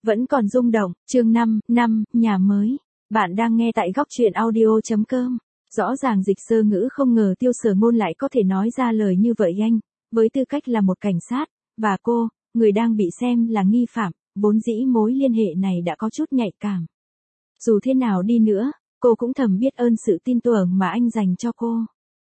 Vẫn còn rung động, chương 5, nhà mới. Bạn đang nghe tại góc truyện audio.com. Rõ ràng Dịch Sơ Ngữ không ngờ Tiêu Sở Ngôn lại có thể nói ra lời như vậy anh, với tư cách là một cảnh sát, và cô, người đang bị xem là nghi phạm, vốn dĩ mối liên hệ này đã có chút nhạy cảm. Dù thế nào đi nữa, cô cũng thầm biết ơn sự tin tưởng mà anh dành cho cô.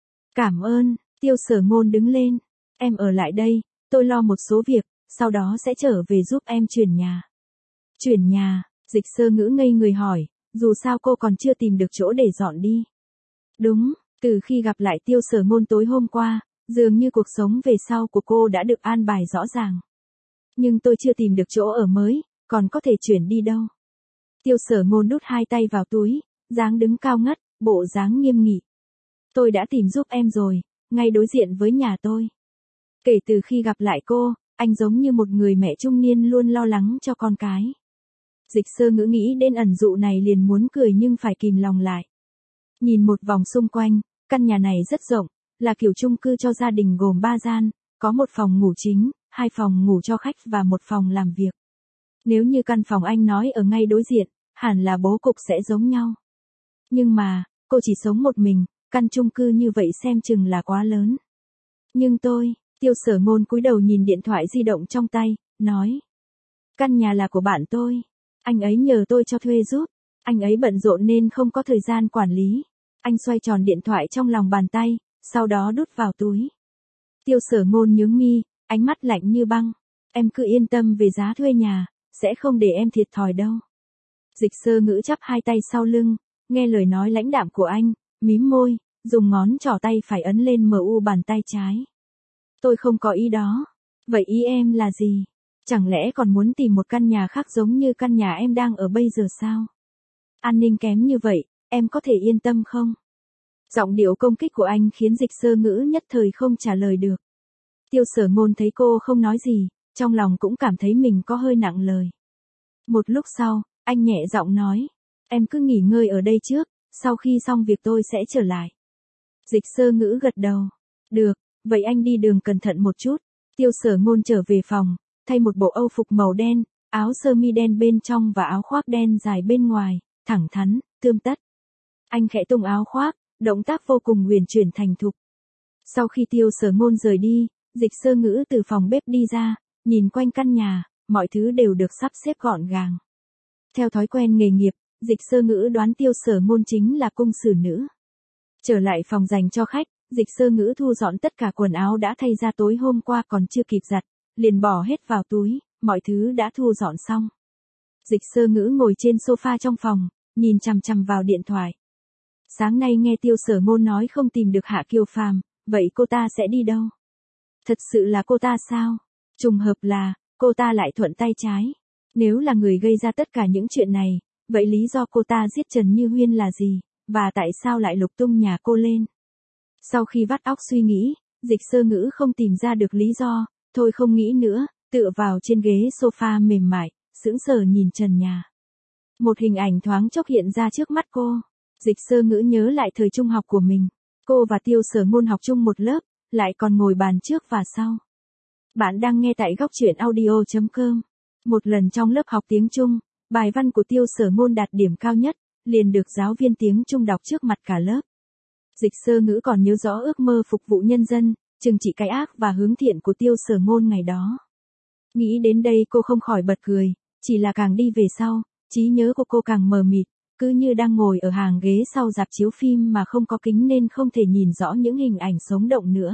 Cảm ơn, Tiêu Sở Ngôn đứng lên. Em ở lại đây, tôi lo một số việc, sau đó sẽ trở về giúp em chuyển nhà. Chuyển nhà, Dịch Sơ Ngữ ngây người hỏi, dù sao cô còn chưa tìm được chỗ để dọn đi. Đúng, từ khi gặp lại Tiêu Sở Ngôn tối hôm qua, dường như cuộc sống về sau của cô đã được an bài rõ ràng. Nhưng tôi chưa tìm được chỗ ở mới, còn có thể chuyển đi đâu. Tiêu Sở Ngôn đút hai tay vào túi, dáng đứng cao ngất, bộ dáng nghiêm nghị. Tôi đã tìm giúp em rồi, ngay đối diện với nhà tôi. Kể từ khi gặp lại cô, anh giống như một người mẹ trung niên luôn lo lắng cho con cái. Dịch Sơ Ngữ nghĩ đến ẩn dụ này liền muốn cười nhưng phải kìm lòng lại. Nhìn một vòng xung quanh, căn nhà này rất rộng, là kiểu chung cư cho gia đình gồm 3 gian, có một phòng ngủ chính, 2 phòng ngủ cho khách và một phòng làm việc. Nếu như căn phòng anh nói ở ngay đối diện, hẳn là bố cục sẽ giống nhau. Nhưng mà, cô chỉ sống một mình, căn chung cư như vậy xem chừng là quá lớn. Nhưng Tiêu Sở Ngôn cúi đầu nhìn điện thoại di động trong tay, nói. Căn nhà là của bạn tôi. Anh ấy nhờ tôi cho thuê giúp. Anh ấy bận rộn nên không có thời gian quản lý. Anh xoay tròn điện thoại trong lòng bàn tay, sau đó đút vào túi. Tiêu Sở Ngôn nhướng mi, ánh mắt lạnh như băng. Em cứ yên tâm về giá thuê nhà, sẽ không để em thiệt thòi đâu. Dịch Sơ Ngữ chắp hai tay sau lưng, nghe lời nói lãnh đạm của anh, mím môi, dùng ngón trỏ tay phải ấn lên MU bàn tay trái. Tôi không có ý đó. Vậy ý em là gì? Chẳng lẽ còn muốn tìm một căn nhà khác giống như căn nhà em đang ở bây giờ sao? An ninh kém như vậy, em có thể yên tâm không? Giọng điệu công kích của anh khiến Dịch Sơ Ngữ nhất thời không trả lời được. Tiêu Sở Ngôn thấy cô không nói gì, trong lòng cũng cảm thấy mình có hơi nặng lời. Một lúc sau, anh nhẹ giọng nói, em cứ nghỉ ngơi ở đây trước, sau khi xong việc tôi sẽ trở lại. Dịch Sơ Ngữ gật đầu. Được, vậy anh đi đường cẩn thận một chút. Tiêu Sở Ngôn trở về phòng, thay một bộ âu phục màu đen, áo sơ mi đen bên trong và áo khoác đen dài bên ngoài, thẳng thắn, tươm tất. Anh khẽ tung áo khoác, động tác vô cùng huyền chuyển thành thục. Sau khi Tiêu Sở Ngôn rời đi, Dịch Sơ Ngữ từ phòng bếp đi ra, nhìn quanh căn nhà, mọi thứ đều được sắp xếp gọn gàng. Theo thói quen nghề nghiệp, Dịch Sơ Ngữ đoán Tiêu Sở Ngôn chính là cung xử nữ. Trở lại phòng dành cho khách, Dịch Sơ Ngữ thu dọn tất cả quần áo đã thay ra tối hôm qua còn chưa kịp giặt, liền bỏ hết vào túi, mọi thứ đã thu dọn xong. Dịch Sơ Ngữ ngồi trên sofa trong phòng, nhìn chằm chằm vào điện thoại. Sáng nay nghe Tiêu Sở Ngôn nói không tìm được Hạ Kiều Phàm, vậy cô ta sẽ đi đâu? Thật sự là cô ta sao? Trùng hợp là, cô ta lại thuận tay trái. Nếu là người gây ra tất cả những chuyện này, vậy lý do cô ta giết Trần Như Huyên là gì, và tại sao lại lục tung nhà cô lên? Sau khi vắt óc suy nghĩ, Dịch Sơ Ngữ không tìm ra được lý do, thôi không nghĩ nữa, tựa vào trên ghế sofa mềm mại, sững sờ nhìn trần nhà. Một hình ảnh thoáng chốc hiện ra trước mắt cô. Dịch Sơ Ngữ nhớ lại thời trung học của mình. Cô và Tiêu Sở Ngôn học chung một lớp, lại còn ngồi bàn trước và sau. Bạn đang nghe tại góc truyện audio.com. Một lần trong lớp học tiếng Trung, bài văn của Tiêu Sở Ngôn đạt điểm cao nhất, liền được giáo viên tiếng Trung đọc trước mặt cả lớp. Dịch Sơ Ngữ còn nhớ rõ ước mơ phục vụ nhân dân, trừng trị cái ác và hướng thiện của Tiêu Sở Ngôn ngày đó. Nghĩ đến đây cô không khỏi bật cười, chỉ là càng đi về sau, trí nhớ của cô càng mờ mịt, cứ như đang ngồi ở hàng ghế sau rạp chiếu phim mà không có kính nên không thể nhìn rõ những hình ảnh sống động nữa.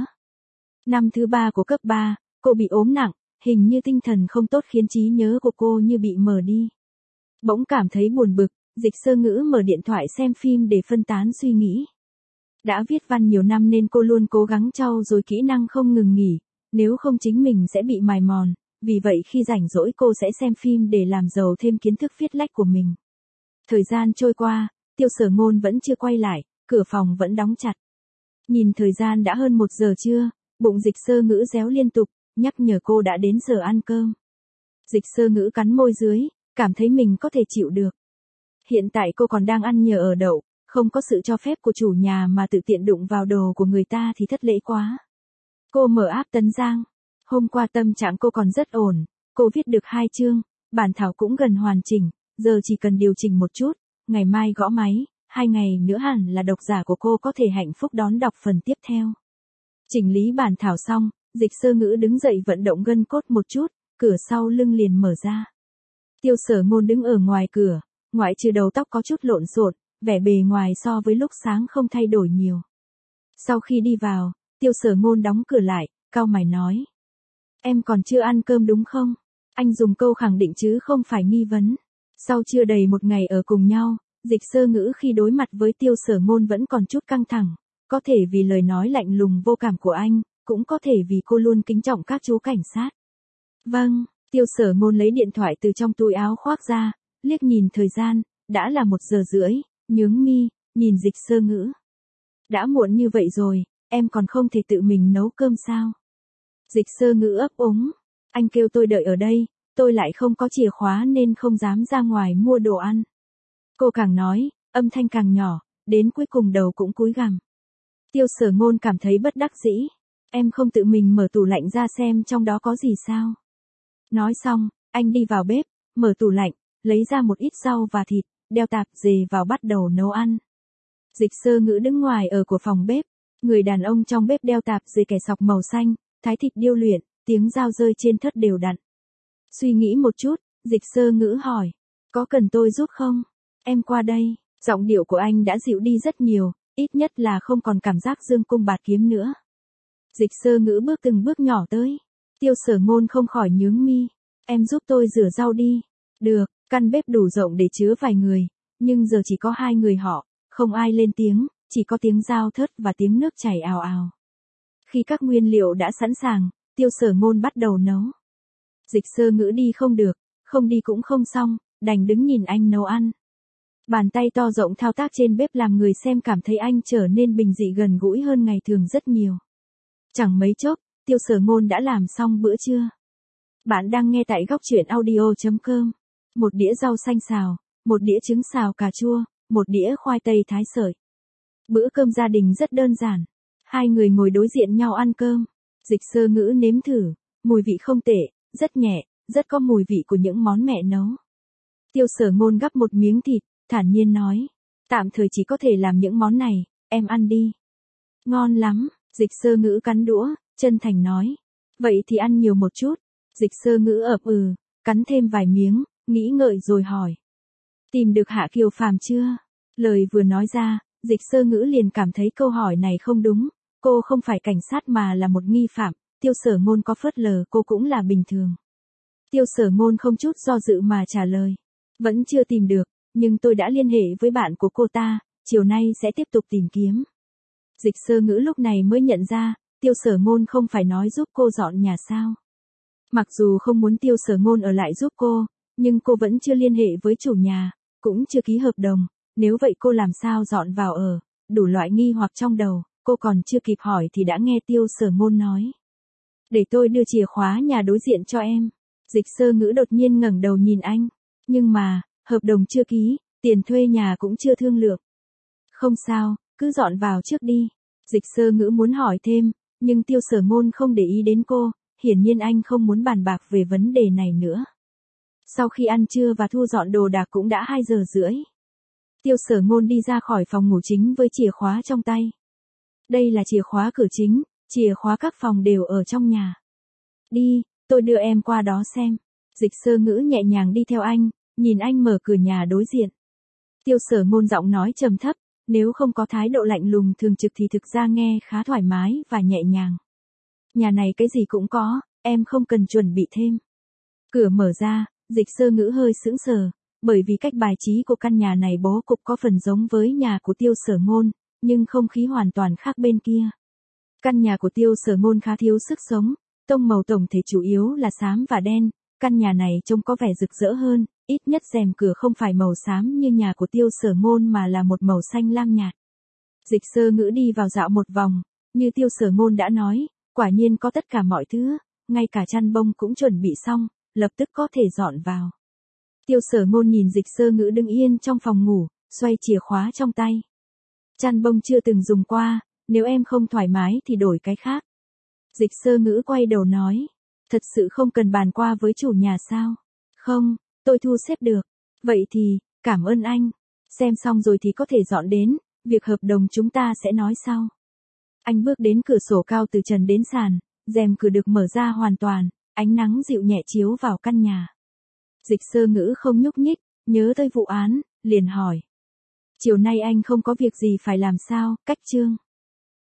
Năm thứ 3 của cấp 3, cô bị ốm nặng, hình như tinh thần không tốt khiến trí nhớ của cô như bị mờ đi. Bỗng cảm thấy buồn bực, Dịch Sơ Ngữ mở điện thoại xem phim để phân tán suy nghĩ. Đã viết văn nhiều năm nên cô luôn cố gắng trau dồi kỹ năng không ngừng nghỉ, nếu không chính mình sẽ bị mài mòn, vì vậy khi rảnh rỗi cô sẽ xem phim để làm giàu thêm kiến thức viết lách của mình. Thời gian trôi qua, Tiêu Sở Ngôn vẫn chưa quay lại, cửa phòng vẫn đóng chặt. Nhìn thời gian đã hơn 1 giờ trưa, bụng Dịch Sơ Ngữ réo liên tục, nhắc nhở cô đã đến giờ ăn cơm. Dịch Sơ Ngữ cắn môi dưới, cảm thấy mình có thể chịu được. Hiện tại cô còn đang ăn nhờ ở đậu, không có sự cho phép của chủ nhà mà tự tiện đụng vào đồ của người ta thì thất lễ quá. Cô mở app Tấn Giang. Hôm qua tâm trạng cô còn rất ổn, cô viết được 2 chương, Bản thảo cũng gần hoàn chỉnh, giờ chỉ cần điều chỉnh một chút, ngày mai gõ máy, 2 ngày nữa hẳn là độc giả của cô có thể hạnh phúc đón đọc phần tiếp theo. Chỉnh lý bản thảo xong, Dịch Sơ Ngữ đứng dậy vận động gân cốt một chút, cửa sau lưng liền mở ra. Tiêu Sở Ngôn đứng ở ngoài cửa, ngoại trừ đầu tóc có chút lộn xộn, vẻ bề ngoài so với lúc sáng không thay đổi nhiều. Sau khi đi vào, Tiêu Sở Ngôn đóng cửa lại, cau mày nói. Em còn chưa ăn cơm đúng không? Anh dùng câu khẳng định chứ không phải nghi vấn. Sau chưa đầy một ngày ở cùng nhau, Dịch Sơ Ngữ khi đối mặt với Tiêu Sở Ngôn vẫn còn chút căng thẳng, có thể vì lời nói lạnh lùng vô cảm của anh, cũng có thể vì cô luôn kính trọng các chú cảnh sát. Vâng, Tiêu Sở Ngôn lấy điện thoại từ trong túi áo khoác ra, liếc nhìn thời gian, đã là 1 giờ rưỡi, nhướng mi, nhìn Dịch Sơ Ngữ. Đã muộn như vậy rồi, em còn không thể tự mình nấu cơm sao? Dịch Sơ Ngữ ấp úng, anh kêu tôi đợi ở đây, tôi lại không có chìa khóa nên không dám ra ngoài mua đồ ăn. Cô càng nói, âm thanh càng nhỏ, đến cuối cùng đầu cũng cúi gằm. Tiêu Sở Ngôn cảm thấy bất đắc dĩ. Em không tự mình mở tủ lạnh ra xem trong đó có gì sao? Nói xong, anh đi vào bếp, mở tủ lạnh, lấy ra một ít rau và thịt, đeo tạp dề vào bắt đầu nấu ăn. Dịch Sơ Ngữ đứng ngoài ở của phòng bếp, người đàn ông trong bếp đeo tạp dề kẻ sọc màu xanh, thái thịt điêu luyện, tiếng dao rơi trên thớt đều đặn. Suy nghĩ một chút, Dịch Sơ Ngữ hỏi, có cần tôi giúp không? Em qua đây. Giọng điệu của anh đã dịu đi rất nhiều, ít nhất là không còn cảm giác dương cung bạt kiếm nữa. Dịch Sơ Ngữ bước từng bước nhỏ tới. Tiêu Sở Ngôn không khỏi nhướng mi. Em giúp tôi rửa rau đi. Được, căn bếp đủ rộng để chứa vài người, nhưng giờ chỉ có 2 người họ, không ai lên tiếng, chỉ có tiếng dao thớt và tiếng nước chảy ào ào. Khi các nguyên liệu đã sẵn sàng, Tiêu Sở Ngôn bắt đầu nấu. Dịch Sơ Ngữ đi không được, không đi cũng không xong, đành đứng nhìn anh nấu ăn. Bàn tay to rộng thao tác trên bếp làm người xem cảm thấy anh trở nên bình dị gần gũi hơn ngày thường rất nhiều. Chẳng mấy chốc, Tiêu Sở Ngôn đã làm xong bữa trưa. Bạn đang nghe tại góc truyện audio.com. Một đĩa rau xanh xào, một đĩa trứng xào cà chua, một đĩa khoai tây thái sợi. Bữa cơm gia đình rất đơn giản. 2 người ngồi đối diện nhau ăn cơm. Dịch Sơ Ngữ nếm thử, mùi vị không tệ, rất nhẹ, rất có mùi vị của những món mẹ nấu. Tiêu Sở Ngôn gắp một miếng thịt, thản nhiên nói, tạm thời chỉ có thể làm những món này, em ăn đi. Ngon lắm, Dịch Sơ Ngữ cắn đũa, chân thành nói. Vậy thì ăn nhiều một chút. Dịch Sơ Ngữ ậm cắn thêm vài miếng, nghĩ ngợi rồi hỏi. Tìm được Hạ Kiều Phàm chưa? Lời vừa nói ra, Dịch Sơ Ngữ liền cảm thấy câu hỏi này không đúng. Cô không phải cảnh sát mà là một nghi phạm, Tiêu Sở Ngôn có phớt lờ cô cũng là bình thường. Tiêu Sở Ngôn không chút do dự mà trả lời. Vẫn chưa tìm được, nhưng tôi đã liên hệ với bạn của cô ta, chiều nay sẽ tiếp tục tìm kiếm. Dịch Sơ Ngữ lúc này mới nhận ra, Tiêu Sở Ngôn không phải nói giúp cô dọn nhà sao. Mặc dù không muốn Tiêu Sở Ngôn ở lại giúp cô, nhưng cô vẫn chưa liên hệ với chủ nhà, cũng chưa ký hợp đồng, nếu vậy cô làm sao dọn vào ở, đủ loại nghi hoặc trong đầu, cô còn chưa kịp hỏi thì đã nghe Tiêu Sở Ngôn nói. Để tôi đưa chìa khóa nhà đối diện cho em. Dịch Sơ Ngữ đột nhiên ngẩng đầu nhìn anh, nhưng mà, hợp đồng chưa ký, tiền thuê nhà cũng chưa thương lượng. Không sao, cứ dọn vào trước đi. Dịch Sơ Ngữ muốn hỏi thêm, nhưng Tiêu Sở Ngôn không để ý đến cô, hiển nhiên anh không muốn bàn bạc về vấn đề này nữa. Sau khi ăn trưa và thu dọn đồ đạc cũng đã 2 giờ rưỡi. Tiêu Sở Ngôn đi ra khỏi phòng ngủ chính với chìa khóa trong tay. Đây là chìa khóa cửa chính, chìa khóa các phòng đều ở trong nhà. Đi, tôi đưa em qua đó xem. Dịch Sơ Ngữ nhẹ nhàng đi theo anh, nhìn anh mở cửa nhà đối diện. Tiêu Sở Ngôn giọng nói trầm thấp, nếu không có thái độ lạnh lùng thường trực thì thực ra nghe khá thoải mái và nhẹ nhàng. Nhà này cái gì cũng có, em không cần chuẩn bị thêm. Cửa mở ra, Dịch Sơ Ngữ hơi sững sờ, bởi vì cách bài trí của căn nhà này bố cục có phần giống với nhà của Tiêu Sở Ngôn, nhưng không khí hoàn toàn khác bên kia. Căn nhà của Tiêu Sở Ngôn khá thiếu sức sống, tông màu tổng thể chủ yếu là xám và đen, căn nhà này trông có vẻ rực rỡ hơn, ít nhất rèm cửa không phải màu xám như nhà của Tiêu Sở Ngôn mà là một màu xanh lam nhạt. Dịch Sơ Ngữ đi vào dạo một vòng, như Tiêu Sở Ngôn đã nói, quả nhiên có tất cả mọi thứ, ngay cả chăn bông cũng chuẩn bị xong, lập tức có thể dọn vào. Tiêu Sở Ngôn nhìn Dịch Sơ Ngữ đứng yên trong phòng ngủ, xoay chìa khóa trong tay. Chăn bông chưa từng dùng qua, nếu em không thoải mái thì đổi cái khác. Dịch Sơ Ngữ quay đầu nói, thật sự không cần bàn qua với chủ nhà sao? Không, tôi thu xếp được. Vậy thì, cảm ơn anh. Xem xong rồi thì có thể dọn đến, việc hợp đồng chúng ta sẽ nói sau. Anh bước đến cửa sổ cao từ trần đến sàn, rèm cửa được mở ra hoàn toàn, ánh nắng dịu nhẹ chiếu vào căn nhà. Dịch Sơ Ngữ không nhúc nhích, nhớ tới vụ án, liền hỏi. Chiều nay anh không có việc gì phải làm sao, Cách Trương?